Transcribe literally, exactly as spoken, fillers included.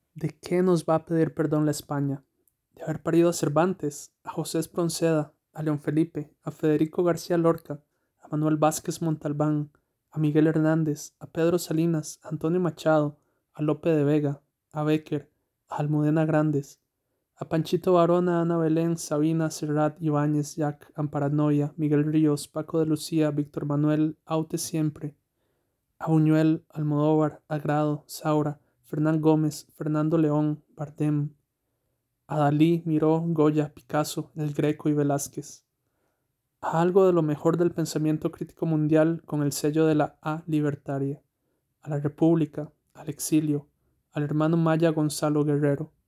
¿De qué nos va a pedir perdón la España? De haber parido a Cervantes, a José Espronceda, a León Felipe, a Federico García Lorca, a Manuel Vázquez Montalbán, a Miguel Hernández, a Pedro Salinas, a Antonio Machado, a Lope de Vega, a Bécquer, a Almudena Grandes, a Panchito Varona, Ana Belén, Sabina, Serrat, Ibáñez, Jack, Amparanoia, Miguel Ríos, Paco de Lucía, Víctor Manuel, Aute Siempre, a Buñuel, Almodóvar, Agrado, Saura, Fernán Gómez, Fernando León, Bardem, a Dalí, Miró, Goya, Picasso, El Greco y Velázquez, a algo de lo mejor del pensamiento crítico mundial con el sello de la A libertaria, a la República, al exilio, al hermano Maya Gonzalo Guerrero,